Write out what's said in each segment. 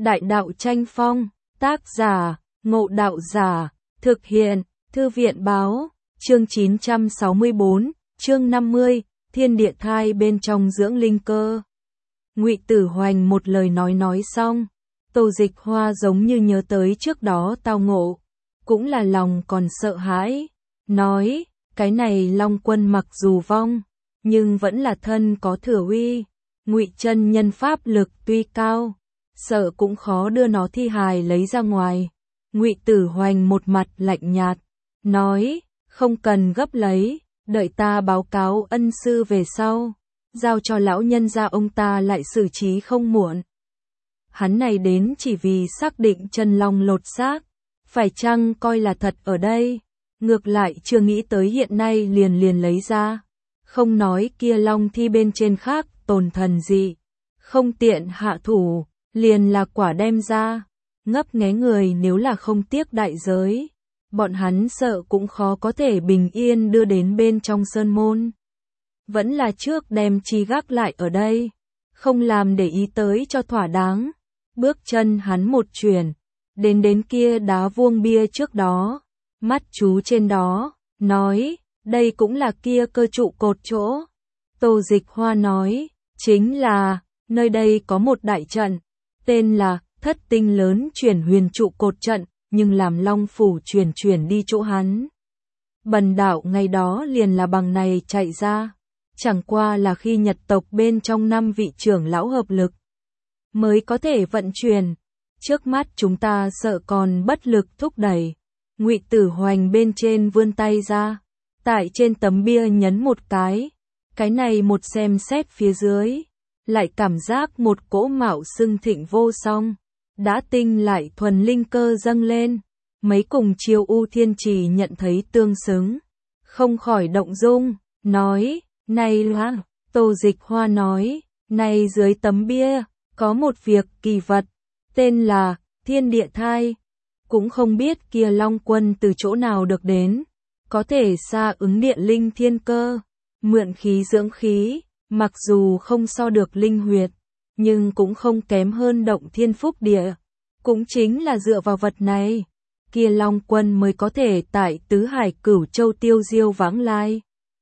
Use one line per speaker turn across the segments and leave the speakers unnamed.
Đại đạo tranh phong, tác giả, Ngộ Đạo Giả, thực hiện, Thư viện báo, chương 964, chương 50, thiên địa thai bên trong dưỡng linh cơ. Ngụy Tử Hoành một lời nói xong, Tô Dịch Hoa giống như nhớ tới trước đó tao ngộ, cũng là lòng còn sợ hãi, nói, cái này Long Quân mặc dù vong, nhưng vẫn là thân có thừa uy, Ngụy chân nhân pháp lực tuy cao, sợ cũng khó đưa nó thi hài lấy ra ngoài. Ngụy Tử Hoành một mặt lạnh nhạt, nói, không cần gấp lấy, đợi ta báo cáo ân sư về sau, giao cho lão nhân gia ông ta lại xử trí không muộn. Hắn này đến chỉ vì xác định chân long lột xác, phải chăng coi là thật ở đây, ngược lại chưa nghĩ tới hiện nay liền lấy ra, không nói kia long thi bên trên khác tồn thần gì, không tiện hạ thủ, liền là quả đem ra, ngấp nghé người nếu là không tiếc đại giới, bọn hắn sợ cũng khó có thể bình yên đưa đến bên trong sơn môn. Vẫn là trước đem chi gác lại ở đây, không làm để ý tới cho thỏa đáng. Bước chân hắn một chuyển, đến kia đá vuông bia trước đó, mắt chú trên đó, nói, đây cũng là kia cơ trụ cột chỗ. Tô Dịch Hoa nói, chính là, nơi đây có một đại trận, tên là Thất Tinh Lớn Chuyển Huyền Trụ Cột Trận, nhưng làm Long Phủ chuyển đi chỗ hắn. Bần đạo ngày đó liền là bằng này chạy ra, chẳng qua là khi Nhật tộc bên trong 5 vị trưởng lão hợp lực, mới có thể vận chuyển, trước mắt chúng ta sợ còn bất lực thúc đẩy. Ngụy Tử Hoành bên trên vươn tay ra, tại trên tấm bia nhấn một cái này một xem xét phía dưới, lại cảm giác một cỗ mạo xưng thịnh vô song, đã tinh lại thuần linh cơ dâng lên, mấy cùng Chiêu U Thiên Trì nhận thấy tương xứng, không khỏi động dung, nói, này là, Tô Dịch Hoa nói, này dưới tấm bia, có một việc kỳ vật, tên là Thiên Địa Thai, cũng không biết kia Long Quân từ chỗ nào được đến, có thể xa ứng địa linh thiên cơ, mượn khí dưỡng khí, mặc dù không so được linh huyệt, nhưng cũng không kém hơn động thiên phúc địa, cũng chính là dựa vào vật này, kia Long Quân mới có thể tại tứ hải cửu châu tiêu diêu vãng lai.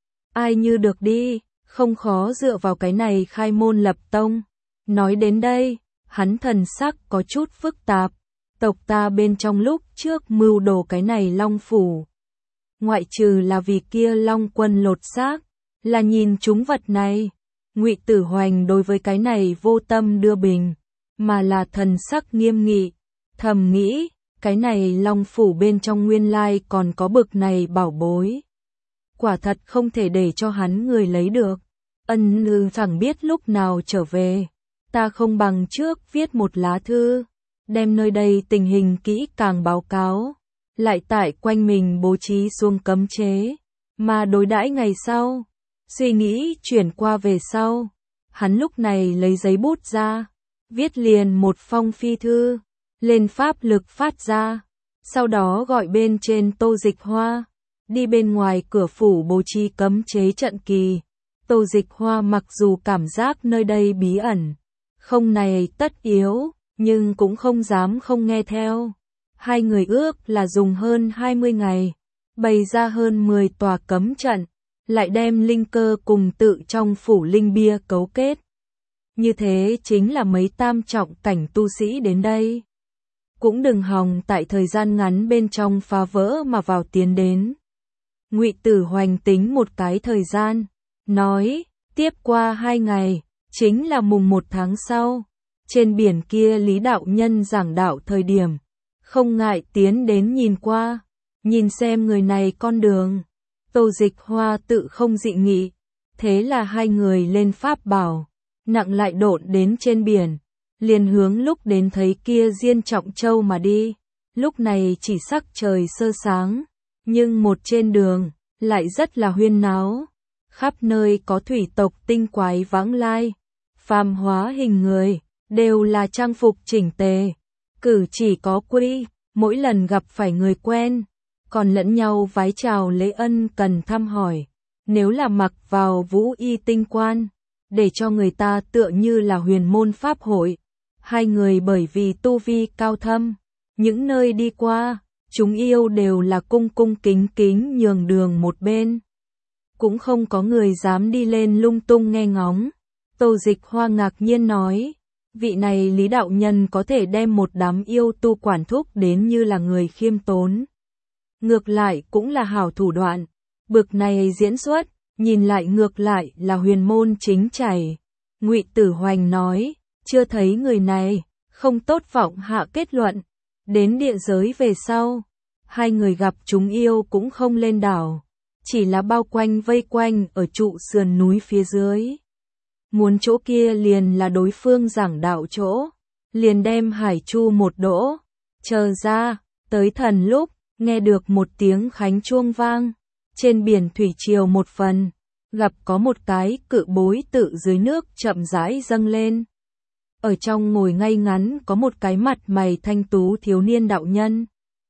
Ai như được đi, không khó dựa vào cái này khai môn lập tông. Nói đến đây, hắn thần sắc có chút phức tạp, tộc ta bên trong lúc trước mưu đồ cái này Long Phủ. Ngoại trừ là vì kia Long Quân lột xác, là nhìn chúng vật này. Ngụy Tử Hoành đối với cái này vô tâm đưa bình, mà là thần sắc nghiêm nghị, thầm nghĩ, cái này Long Phủ bên trong nguyên lai còn có bực này bảo bối. Quả thật không thể để cho hắn người lấy được, ân lư chẳng biết lúc nào trở về. Ta không bằng trước viết một lá thư, đem nơi đây tình hình kỹ càng báo cáo, lại tại quanh mình bố trí xuông cấm chế, mà đối đãi ngày sau. Suy nghĩ chuyển qua về sau, hắn lúc này lấy giấy bút ra, viết liền một phong phi thư, lên pháp lực phát ra, sau đó gọi bên trên Tô Dịch Hoa, đi bên ngoài cửa phủ bố trí cấm chế trận kỳ. Tô Dịch Hoa mặc dù cảm giác nơi đây bí ẩn, không này tất yếu, nhưng cũng không dám không nghe theo. Hai người ước là dùng hơn 20 ngày, bày ra hơn 10 tòa cấm trận, lại đem linh cơ cùng tự trong phủ linh bia cấu kết. Như thế chính là mấy tam trọng cảnh tu sĩ đến đây, cũng đừng hòng tại thời gian ngắn bên trong phá vỡ mà vào tiến đến. Ngụy Tử Hoành tính một cái thời gian, nói, tiếp qua 2 ngày, chính là mùng 1 tháng sau, trên biển kia Lý đạo nhân giảng đạo thời điểm, không ngại tiến đến nhìn qua, nhìn xem người này con đường. Tô Dịch Hoa tự không dị nghị, thế là hai người lên pháp bảo, nặng lại độn đến trên biển, liền hướng lúc đến thấy kia Diên Trọng Châu mà đi. Lúc này chỉ sắc trời sơ sáng, nhưng một trên đường lại rất là huyên náo, khắp nơi có thủy tộc tinh quái vãng lai, phàm hóa hình người, đều là trang phục chỉnh tề, cử chỉ có quy, mỗi lần gặp phải người quen, còn lẫn nhau vái chào lễ ân cần thăm hỏi. Nếu là mặc vào vũ y tinh quan, để cho người ta tựa như là huyền môn pháp hội, Hai người bởi vì tu vi cao thâm, những nơi đi qua, chúng yêu đều là cung cung kính kính nhường đường một bên. Cũng không có người dám đi lên lung tung nghe ngóng. Tô Dịch Hoa ngạc nhiên nói, vị này Lý đạo nhân có thể đem một đám yêu tu quản thúc đến như là người khiêm tốn. Ngược lại cũng là hảo thủ đoạn, bực này diễn xuất, nhìn lại ngược lại là huyền môn chính chảy. Ngụy Tử Hoành nói, chưa thấy người này, không tốt vọng hạ kết luận. Đến địa giới về sau, hai người gặp chúng yêu cũng không lên đảo, chỉ là bao quanh vây quanh ở trụ sườn núi phía dưới. Muốn chỗ kia liền là đối phương giảng đạo chỗ, liền đem hải chu một đỗ, chờ ra, tới thần lúc, nghe được một tiếng khánh chuông vang, trên biển thủy triều một phần, gặp có một cái cự bối tự dưới nước chậm rãi dâng lên. Ở trong ngồi ngay ngắn có một cái mặt mày thanh tú thiếu niên đạo nhân.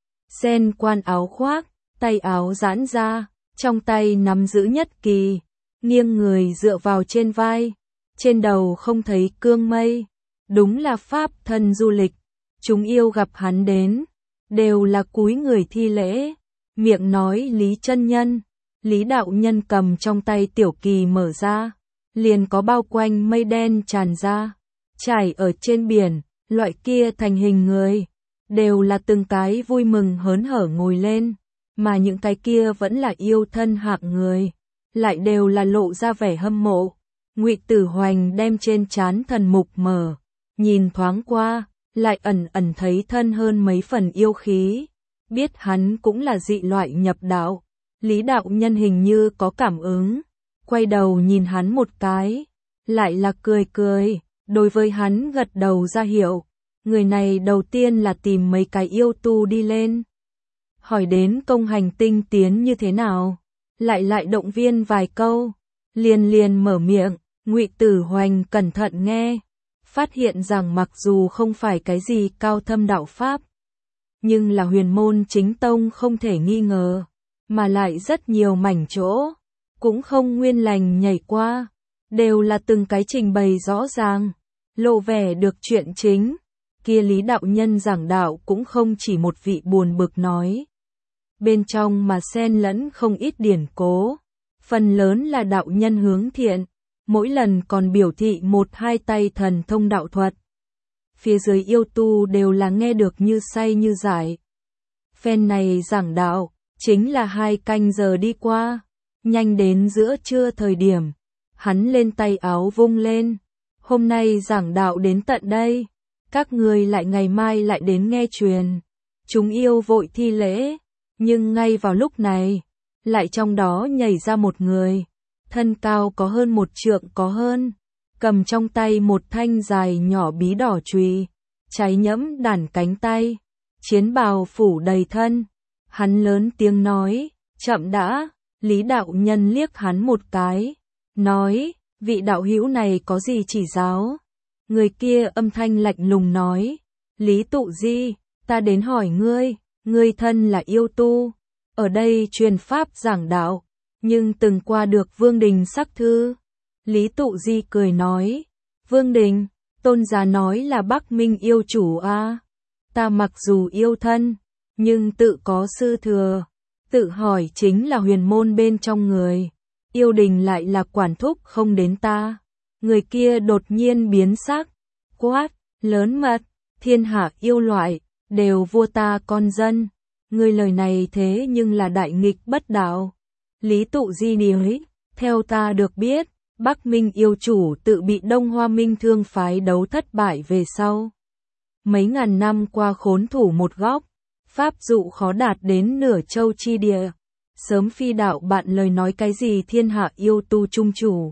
Sen quan áo khoác, tay áo giãn ra, trong tay nắm giữ nhất kỳ, nghiêng người dựa vào trên vai, trên đầu không thấy cương mây, đúng là pháp thân du lịch. Chúng yêu gặp hắn đến, đều là cúi người thi lễ, miệng nói Lý chân nhân. Lý đạo nhân cầm trong tay tiểu kỳ mở ra, liền có bao quanh mây đen tràn ra, trải ở trên biển, loại kia thành hình người, đều là từng cái vui mừng hớn hở ngồi lên, mà những cái kia vẫn là yêu thân hạng người, lại đều là lộ ra vẻ hâm mộ. Ngụy Tử Hoành đem trên trán thần mục mở, nhìn thoáng qua, lại ẩn ẩn thấy thân hơn mấy phần yêu khí, biết hắn cũng là dị loại nhập đạo. Lý đạo nhân hình như có cảm ứng, quay đầu nhìn hắn một cái, lại là cười cười, đối với hắn gật đầu ra hiệu. Người này đầu tiên là tìm mấy cái yêu tu đi lên, hỏi đến công hành tinh tiến như thế nào, lại động viên vài câu, liền mở miệng. Ngụy Tử Hoành cẩn thận nghe, phát hiện rằng mặc dù không phải cái gì cao thâm đạo pháp, nhưng là huyền môn chính tông không thể nghi ngờ, mà lại rất nhiều mảnh chỗ, cũng không nguyên lành nhảy qua, đều là từng cái trình bày rõ ràng, lộ vẻ được chuyện chính. Kia Lý đạo nhân giảng đạo cũng không chỉ một vị buồn bực nói, bên trong mà xen lẫn không ít điển cố, phần lớn là đạo nhân hướng thiện, mỗi lần còn biểu thị một hai tay thần thông đạo thuật. Phía dưới yêu tu đều là nghe được như say như giải. Phen này giảng đạo, chính là 2 canh giờ đi qua, nhanh đến giữa trưa thời điểm, hắn lên tay áo vung lên, hôm nay giảng đạo đến tận đây, các người lại ngày mai lại đến nghe truyền. Chúng yêu vội thi lễ, nhưng ngay vào lúc này, lại trong đó nhảy ra một người, thân cao có hơn 1 trượng có hơn, cầm trong tay một thanh dài nhỏ bí đỏ chùy, cháy nhẫm đàn cánh tay, chiến bào phủ đầy thân. Hắn lớn tiếng nói, chậm đã. Lý đạo nhân liếc hắn một cái, nói, vị đạo hữu này có gì chỉ giáo? Người kia âm thanh lạnh lùng nói, Lý Tụ Di, ta đến hỏi ngươi, ngươi thân là yêu tu, ở đây truyền pháp giảng đạo, nhưng từng qua được Vương Đình sắc thư. Lý Tụ Di cười nói, Vương Đình, tôn giá nói là Bắc Minh yêu chủ a. Ta mặc dù yêu thân, nhưng tự có sư thừa, tự hỏi chính là huyền môn bên trong người, yêu đình lại là quản thúc không đến ta. Người kia đột nhiên biến sắc, quát, lớn mật, thiên hạ yêu loại, đều vua ta con dân. Người lời này thế nhưng là đại nghịch bất đạo. Lý Tụ Di nói, theo ta được biết, Bắc Minh yêu chủ tự bị Đông Hoa Minh Thương phái đấu thất bại về sau. Mấy ngàn năm qua khốn thủ một góc, pháp dụ khó đạt đến nửa châu chi địa. Sớm phi đạo bạn lời nói cái gì thiên hạ yêu tu trung chủ.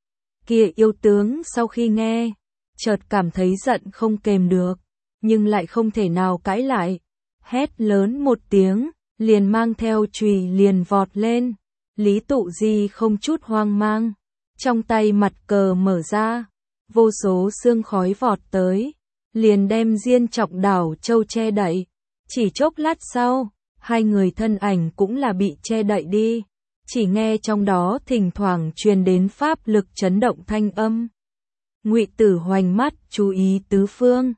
Kia yêu tướng sau khi nghe, chợt cảm thấy giận không kềm được, nhưng lại không thể nào cãi lại. Hét lớn một tiếng, liền mang theo chùy liền vọt lên. Lý Tụ Di không chút hoang mang, trong tay mặt cờ mở ra, vô số sương khói vọt tới, liền đem Diên Trọng đảo châu che đậy. Chỉ chốc lát sau, hai người thân ảnh cũng là bị che đậy đi, chỉ nghe trong đó thỉnh thoảng truyền đến pháp lực chấn động thanh âm. Ngụy Tử Hoành mắt chú ý tứ phương,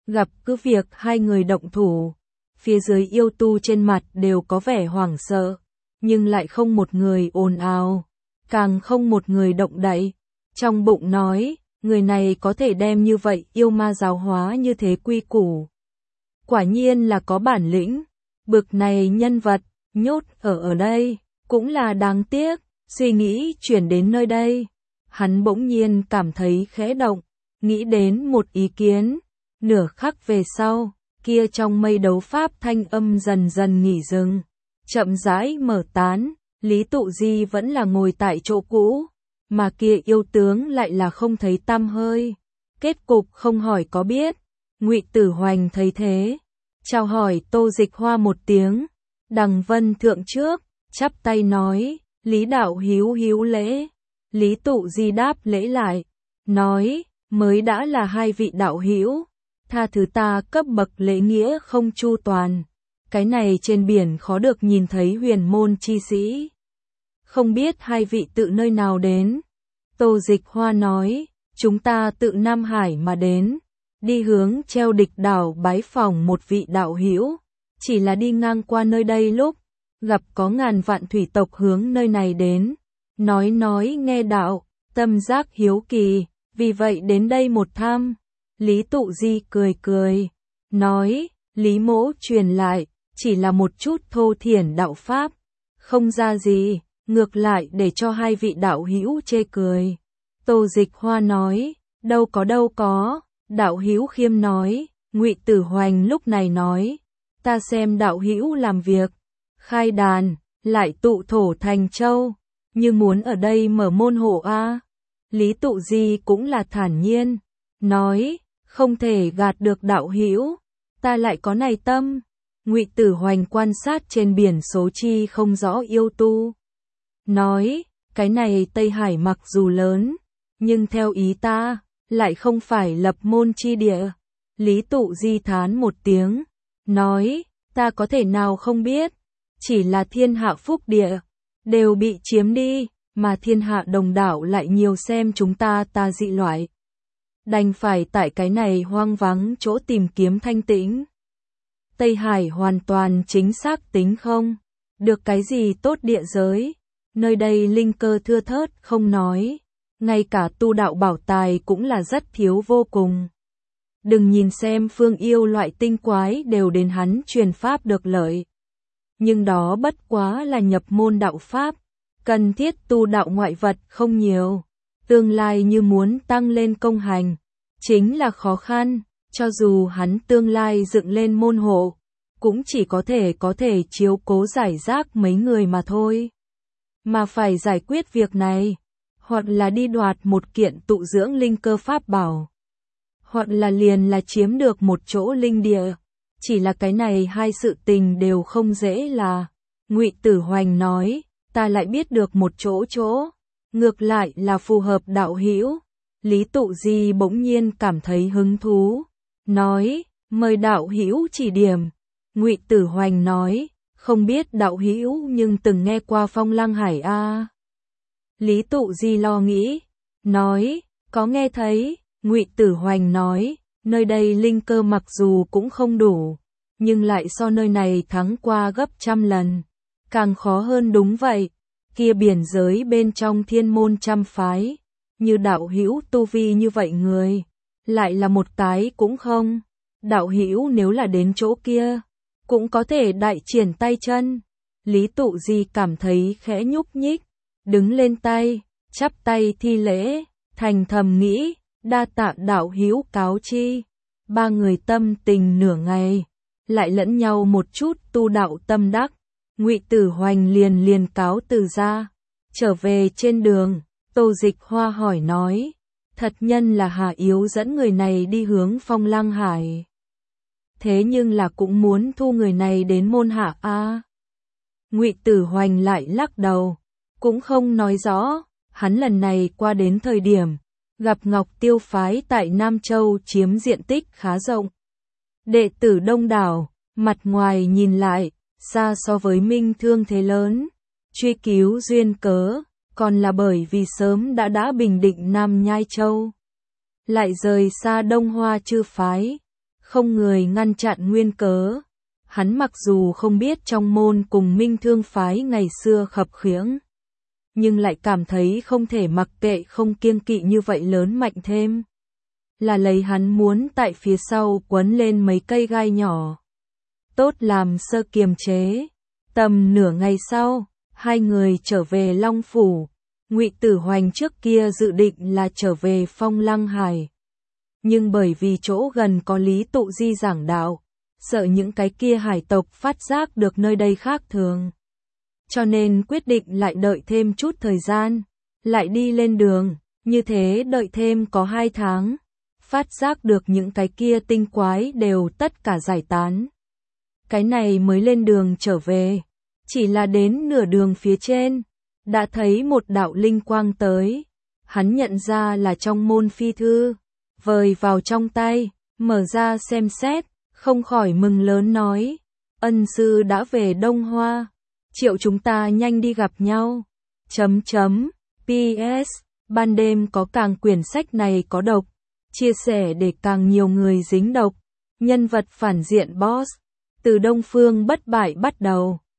Gặp cứ việc hai người động thủ, phía dưới yêu tu trên mặt đều có vẻ hoảng sợ, nhưng lại không một người ồn ào, càng không một người động đậy. Trong bụng nói, người này có thể đem như vậy yêu ma giáo hóa như thế quy củ. Quả nhiên là có bản lĩnh, bực này nhân vật, nhốt ở đây, cũng là đáng tiếc. Suy nghĩ chuyển đến nơi đây, hắn bỗng nhiên cảm thấy khẽ động, nghĩ đến một ý kiến. Nửa khắc về sau, kia trong mây đấu pháp thanh âm dần dần nghỉ dừng, chậm rãi mở tán. Lý Tụ Di vẫn là ngồi tại chỗ cũ, mà kia yêu tướng lại là không thấy tăm hơi. Kết cục không hỏi có biết. Ngụy Tử Hoành thấy thế, chào hỏi Tô Dịch Hoa một tiếng, đằng vân thượng trước, chắp tay nói, Lý đạo hữu hữu lễ. Lý Tụ Di đáp lễ lại, nói, mới đã là hai vị đạo hữu, tha thứ ta cấp bậc lễ nghĩa không chu toàn. Cái này trên biển khó được nhìn thấy huyền môn chi sĩ. Không biết hai vị tự nơi nào đến? Tô Dịch Hoa nói, chúng ta tự Nam Hải mà đến, đi hướng Treo Địch đảo bái phỏng một vị đạo hữu, chỉ là đi ngang qua nơi đây lúc gặp có ngàn vạn thủy tộc hướng nơi này đến, nói nghe đạo, tâm giác hiếu kỳ, vì vậy đến đây một thăm. Lý Tụ Di cười, nói, Lý mỗ truyền lại, chỉ là một chút thô thiển đạo pháp, không ra gì, ngược lại để cho hai vị đạo hữu chê cười. Tô Dịch Hoa nói, đâu có, đạo hữu khiêm nói. Ngụy Tử Hoành lúc này nói, ta xem đạo hữu làm việc, khai đàn, lại tụ thổ thành châu, như muốn ở đây mở môn hộ a. Lý Tụ Di cũng là thản nhiên, nói, không thể gạt được đạo hữu, ta lại có này tâm. Ngụy Tử Hoành quan sát trên biển số chi không rõ yêu tu, nói, cái này Tây Hải mặc dù lớn, nhưng theo ý ta, lại không phải lập môn chi địa. Lý Tụ Di thán một tiếng, nói, ta có thể nào không biết, chỉ là thiên hạ phúc địa, đều bị chiếm đi, mà thiên hạ đồng đảo lại nhiều xem chúng ta dị loại. Đành phải tại cái này hoang vắng chỗ tìm kiếm thanh tĩnh. Tây Hải hoàn toàn chính xác tính không được cái gì tốt địa giới, nơi đây linh cơ thưa thớt không nói, ngay cả tu đạo bảo tài cũng là rất thiếu vô cùng. Đừng nhìn xem phương yêu loại tinh quái đều đến hắn truyền pháp được lợi, nhưng đó bất quá là nhập môn đạo pháp, cần thiết tu đạo ngoại vật không nhiều. Tương lai như muốn tăng lên công hành, chính là khó khăn, cho dù hắn tương lai dựng lên môn hộ, cũng chỉ có thể chiếu cố giải rác mấy người mà thôi. Mà phải giải quyết việc này, hoặc là đi đoạt một kiện tụ dưỡng linh cơ pháp bảo, hoặc là liền là chiếm được một chỗ linh địa. Chỉ là cái này hai sự tình đều không dễ là. Ngụy Tử Hoành nói, ta lại biết được một chỗ, ngược lại là phù hợp đạo hữu. Lý Tụ Di bỗng nhiên cảm thấy hứng thú, nói, mời đạo hữu chỉ điểm. Ngụy Tử Hoành nói, không biết đạo hữu nhưng từng nghe qua Phong Lăng Hải a? Lý Tụ Di lo nghĩ, nói, có nghe thấy. Ngụy Tử Hoành nói, nơi đây linh cơ mặc dù cũng không đủ, nhưng lại so nơi này thắng qua gấp trăm lần. Càng khó hơn đúng vậy, kia biển giới bên trong thiên môn trăm phái, như đạo hữu tu vi như vậy người, lại là một cái cũng không. Đạo hữu nếu là đến chỗ kia, cũng có thể đại triển tay chân. Lý Tụ Di cảm thấy khẽ nhúc nhích, đứng lên tay, chắp tay thi lễ, thành thầm nghĩ, đa tạ đạo hữu cáo chi. Ba người tâm tình nửa ngày, lại lẫn nhau một chút tu đạo tâm đắc. Ngụy Tử Hoành liền cáo từ ra. Trở về trên đường, Tô Dịch Hoa hỏi nói, thật nhân là Hà Yếu dẫn người này đi hướng Phong Lăng Hải. Thế nhưng là cũng muốn thu người này đến môn hạ a. Ngụy Tử Hoành lại lắc đầu, cũng không nói rõ. Hắn lần này qua đến thời điểm gặp Ngọc Tiêu phái tại Nam Châu chiếm diện tích khá rộng, đệ tử đông đảo, mặt ngoài nhìn lại xa so với Minh Thương thế lớn. Truy cứu duyên cớ, còn là bởi vì sớm đã bình định Nam Nhai Châu, lại rời xa Đông Hoa Chư phái, không người ngăn chặn nguyên cớ. Hắn mặc dù không biết trong môn cùng Minh Thương phái ngày xưa khập khiễng, nhưng lại cảm thấy không thể mặc kệ không kiêng kỵ như vậy lớn mạnh thêm. Là lấy hắn muốn tại phía sau quấn lên mấy cây gai nhỏ, tốt làm sơ kiềm chế. Tầm nửa ngày sau, hai người trở về Long Phủ. Ngụy Tử Hoành trước kia dự định là trở về Phong Lăng Hải, nhưng bởi vì chỗ gần có Lý Tụ Di giảng đạo, sợ những cái kia hải tộc phát giác được nơi đây khác thường, cho nên quyết định lại đợi thêm chút thời gian, lại đi lên đường. Như thế đợi thêm có 2 tháng, phát giác được những cái kia tinh quái đều tất cả giải tán. Cái này mới lên đường trở về, chỉ là đến nửa đường phía trên, đã thấy một đạo linh quang tới. Hắn nhận ra là trong môn phi thư, vời vào trong tay, mở ra xem xét, không khỏi mừng lớn nói: ân sư đã về Đông Hoa, triệu chúng ta nhanh đi gặp nhau. PS, ban đêm có càng quyển sách này có độc, chia sẻ để càng nhiều người dính độc. Nhân vật phản diện boss, từ Đông Phương bất bại bắt đầu.